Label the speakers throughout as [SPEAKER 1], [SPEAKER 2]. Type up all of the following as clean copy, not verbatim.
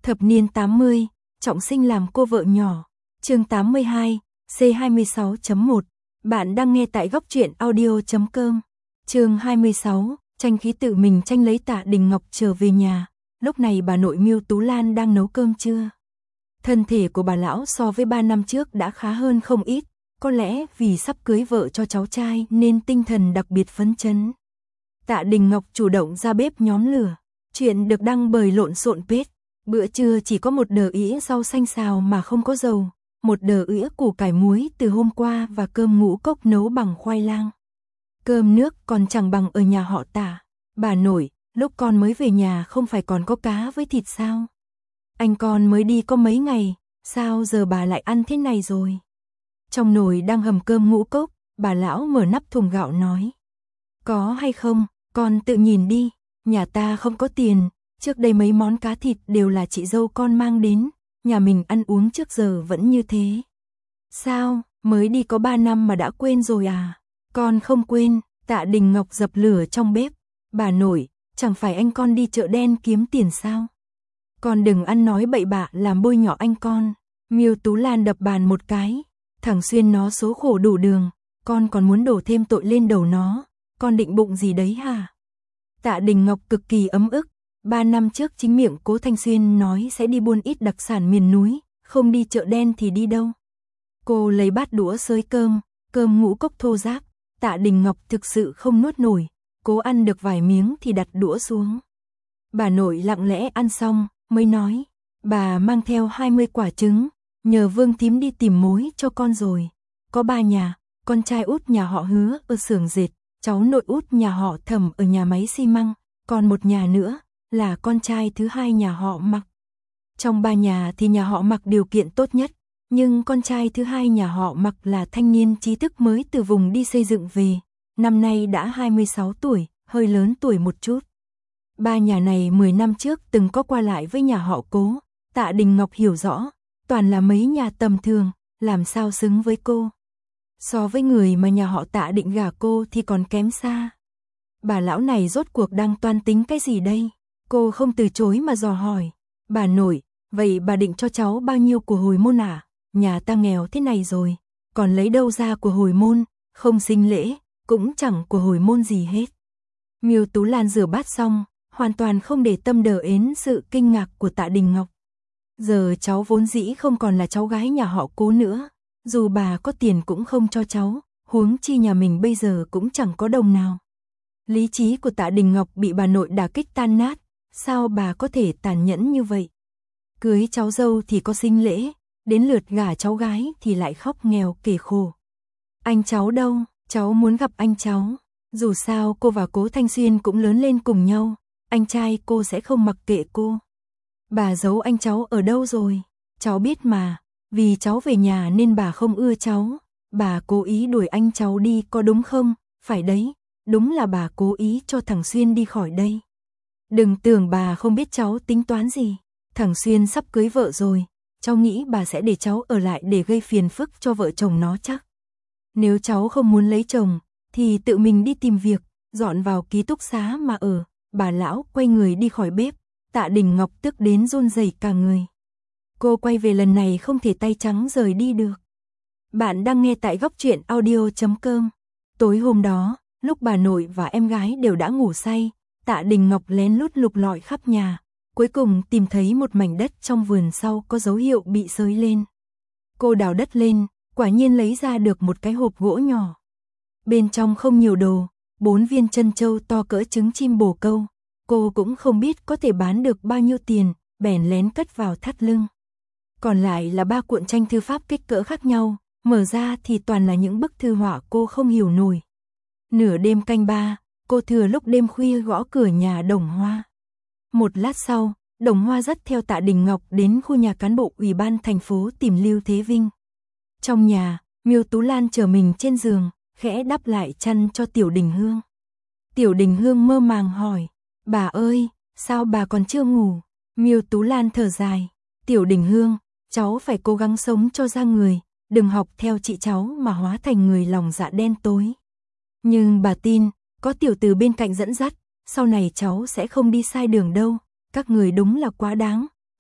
[SPEAKER 1] Thập niên 80, trọng sinh làm cô vợ nhỏ. Chương 82, C26.1. Bạn đang nghe tại góc truyện audio.com. Chương 26, tranh khí tự mình tranh lấy Tạ Đình Ngọc trở về nhà. Lúc này bà nội Miêu Tú Lan đang nấu cơm trưa. Thân thể của bà lão so với 3 năm trước đã khá hơn không ít, có lẽ vì sắp cưới vợ cho cháu trai nên tinh thần đặc biệt phấn chấn. Tạ Đình Ngọc chủ động ra bếp nhóm lửa, chuyện được đăng bởi lộn xộn page. Bữa trưa chỉ có một đờ ĩa rau xanh xào mà không có dầu, một đờ ĩa củ cải muối từ hôm qua và cơm ngũ cốc nấu bằng khoai lang. Cơm nước còn chẳng bằng ở nhà họ Tạ. Bà nội, lúc con mới về nhà không phải còn có cá với thịt sao? Anh con mới đi có mấy ngày, sao giờ bà lại ăn thế này rồi? Trong nồi đang hầm cơm ngũ cốc, bà lão mở nắp thùng gạo nói. Có hay không, con tự nhìn đi, nhà ta không có tiền, trước đây mấy món cá thịt đều là chị dâu con mang đến, nhà mình ăn uống trước giờ vẫn như thế. Sao, mới đi có 3 năm mà đã quên rồi à? Con không quên, Tạ Đình Ngọc dập lửa trong bếp. Bà nội, chẳng phải anh con đi chợ đen kiếm tiền sao? Con đừng ăn nói bậy bạ làm bôi nhọ anh con. Miêu Tú Lan đập bàn một cái. Thằng Xuyên nó số khổ đủ đường, con còn muốn đổ thêm tội lên đầu nó. Con định bụng gì đấy hả? Tạ Đình Ngọc cực kỳ ấm ức. 3 năm trước chính miệng Cố Thanh Xuyên nói sẽ đi buôn ít đặc sản miền núi, không đi chợ đen thì đi đâu. Cô lấy bát đũa xới cơm ngũ cốc thô ráp. Tạ Đình Ngọc thực sự không nuốt nổi, cố ăn được vài miếng thì đặt đũa xuống. Bà nội lặng lẽ ăn xong, mới nói, bà mang theo 20 quả trứng, nhờ Vương thím đi tìm mối cho con rồi. Có 3 nhà, con trai út nhà họ Hứa ở xưởng dệt, cháu nội út nhà họ Thẩm ở nhà máy xi măng, còn một nhà nữa là con trai thứ hai nhà họ Mặc. Trong 3 nhà thì nhà họ Mặc điều kiện tốt nhất, nhưng con trai thứ hai nhà họ Mặc là thanh niên trí thức mới từ vùng đi xây dựng về, năm nay đã 26 tuổi, hơi lớn tuổi một chút. 3 nhà này 10 năm trước từng có qua lại với nhà họ Cố, Tạ Đình Ngọc hiểu rõ, toàn là mấy nhà tầm thường, làm sao xứng với cô. So với người mà nhà họ Tạ định gả cô thì còn kém xa. Bà lão này rốt cuộc đang toan tính cái gì đây? Cô không từ chối mà dò hỏi. Bà nội, vậy bà định cho cháu bao nhiêu của hồi môn à? Nhà ta nghèo thế này rồi, còn lấy đâu ra của hồi môn, không sinh lễ, cũng chẳng của hồi môn gì hết. Miêu Tú Lan rửa bát xong, hoàn toàn không để tâm đờ ến sự kinh ngạc của Tạ Đình Ngọc. Giờ cháu vốn dĩ không còn là cháu gái nhà họ Cố nữa, dù bà có tiền cũng không cho cháu, huống chi nhà mình bây giờ cũng chẳng có đồng nào. Lý trí của Tạ Đình Ngọc bị bà nội đả kích tan nát, sao bà có thể tàn nhẫn như vậy? Cưới cháu dâu thì có sinh lễ, đến lượt gả cháu gái thì lại khóc nghèo kể khổ. Anh cháu đâu, cháu muốn gặp anh cháu. Dù sao cô và Cố Thanh Xuyên cũng lớn lên cùng nhau, anh trai cô sẽ không mặc kệ cô. Bà giấu anh cháu ở đâu rồi? Cháu biết mà, vì cháu về nhà nên bà không ưa cháu. Bà cố ý đuổi anh cháu đi có đúng không? Phải đấy, đúng là bà cố ý cho thằng Xuyên đi khỏi đây. Đừng tưởng bà không biết cháu tính toán gì. Thằng Xuyên sắp cưới vợ rồi, cháu nghĩ bà sẽ để cháu ở lại để gây phiền phức cho vợ chồng nó chắc. Nếu cháu không muốn lấy chồng, thì tự mình đi tìm việc, dọn vào ký túc xá mà ở. Bà lão quay người đi khỏi bếp, Tạ Đình Ngọc tức đến run rẩy cả người. Cô quay về lần này không thể tay trắng rời đi được. Bạn đang nghe tại góc truyện audio.com. Tối hôm đó, lúc bà nội và em gái đều đã ngủ say, Tạ Đình Ngọc lén lút lục lọi khắp nhà, cuối cùng tìm thấy một mảnh đất trong vườn sau có dấu hiệu bị xới lên. Cô đào đất lên, quả nhiên lấy ra được một cái hộp gỗ nhỏ. Bên trong không nhiều đồ, 4 viên trân châu to cỡ trứng chim bồ câu. Cô cũng không biết có thể bán được bao nhiêu tiền, bèn lén cất vào thắt lưng. Còn lại là 3 cuộn tranh thư pháp kích cỡ khác nhau, mở ra thì toàn là những bức thư họa cô không hiểu nổi. Nửa đêm canh 3, cô thừa lúc đêm khuya gõ cửa nhà Đồng Hoa. Một lát sau, Đồng Hoa dắt theo Tạ Đình Ngọc đến khu nhà cán bộ ủy ban thành phố tìm Lưu Thế Vinh. Trong nhà, Miêu Tú Lan chờ mình trên giường, khẽ đắp lại chăn cho Tiểu Đình Hương. Tiểu Đình Hương mơ màng hỏi, bà ơi, sao bà còn chưa ngủ? Miêu Tú Lan thở dài, Tiểu Đình Hương, cháu phải cố gắng sống cho ra người, đừng học theo chị cháu mà hóa thành người lòng dạ đen tối. Nhưng bà tin, có tiểu từ bên cạnh dẫn dắt, sau này cháu sẽ không đi sai đường đâu, các người đúng là quá đáng,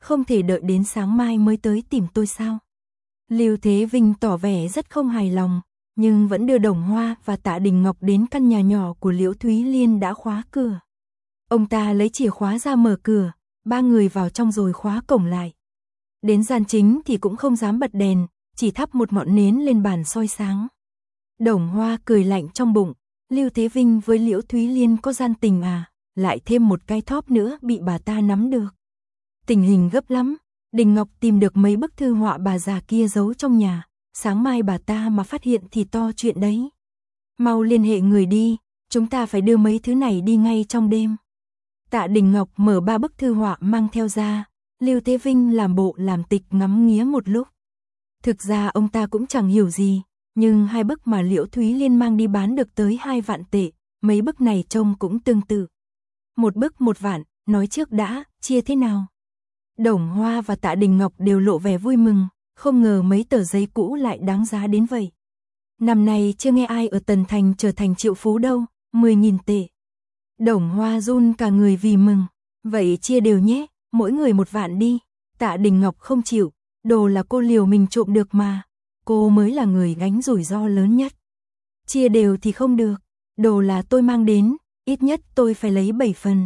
[SPEAKER 1] không thể đợi đến sáng mai mới tới tìm tôi sao? Lưu Thế Vinh tỏ vẻ rất không hài lòng, nhưng vẫn đưa Đồng Hoa và Tạ Đình Ngọc đến căn nhà nhỏ của Liễu Thúy Liên đã khóa cửa. Ông ta lấy chìa khóa ra mở cửa, ba người vào trong rồi khóa cổng lại. Đến gian chính thì cũng không dám bật đèn, chỉ thắp một ngọn nến lên bàn soi sáng. Đồng Hoa cười lạnh trong bụng, Lưu Thế Vinh với Liễu Thúy Liên có gian tình à, lại thêm một cái thóp nữa bị bà ta nắm được. Tình hình gấp lắm, Đình Ngọc tìm được mấy bức thư họa bà già kia giấu trong nhà, sáng mai bà ta mà phát hiện thì to chuyện đấy. Mau liên hệ người đi, chúng ta phải đưa mấy thứ này đi ngay trong đêm. Tạ Đình Ngọc mở 3 bức thư họa mang theo ra, Lưu Thế Vinh làm bộ làm tịch ngắm nghía một lúc. Thực ra ông ta cũng chẳng hiểu gì, nhưng 2 bức mà Liễu Thúy Liên mang đi bán được tới 2 vạn tệ, mấy bức này trông cũng tương tự. Một bức 1 vạn, nói trước đã, chia thế nào? Đồng Hoa và Tạ Đình Ngọc đều lộ vẻ vui mừng, không ngờ mấy tờ giấy cũ lại đáng giá đến vậy. Năm nay chưa nghe ai ở Tần Thành trở thành triệu phú đâu, 10.000 tệ. Đồng Hoa run cả người vì mừng, vậy chia đều nhé, mỗi người 1 vạn đi. Tạ Đình Ngọc không chịu, đồ là cô liều mình trộm được mà, cô mới là người gánh rủi ro lớn nhất. Chia đều thì không được, đồ là tôi mang đến, ít nhất tôi phải lấy 7 phần.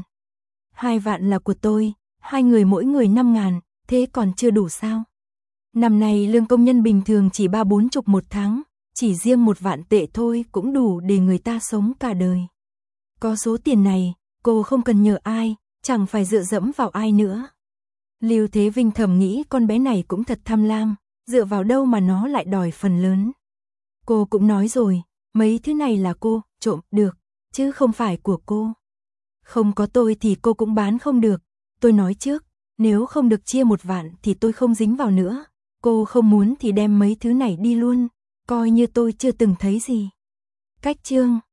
[SPEAKER 1] 2 vạn là của tôi, 2 người mỗi người 5.000, thế còn chưa đủ sao? Năm nay lương công nhân bình thường chỉ 30-40 một tháng, chỉ riêng 1 vạn tệ thôi cũng đủ để người ta sống cả đời. Có số tiền này, cô không cần nhờ ai, chẳng phải dựa dẫm vào ai nữa. Lưu Thế Vinh thầm nghĩ con bé này cũng thật tham lam, dựa vào đâu mà nó lại đòi phần lớn. Cô cũng nói rồi, mấy thứ này là cô trộm được, chứ không phải của cô. Không có tôi thì cô cũng bán không được, tôi nói trước, nếu không được chia 1 vạn thì tôi không dính vào nữa. Cô không muốn thì đem mấy thứ này đi luôn, coi như tôi chưa từng thấy gì. Cách chương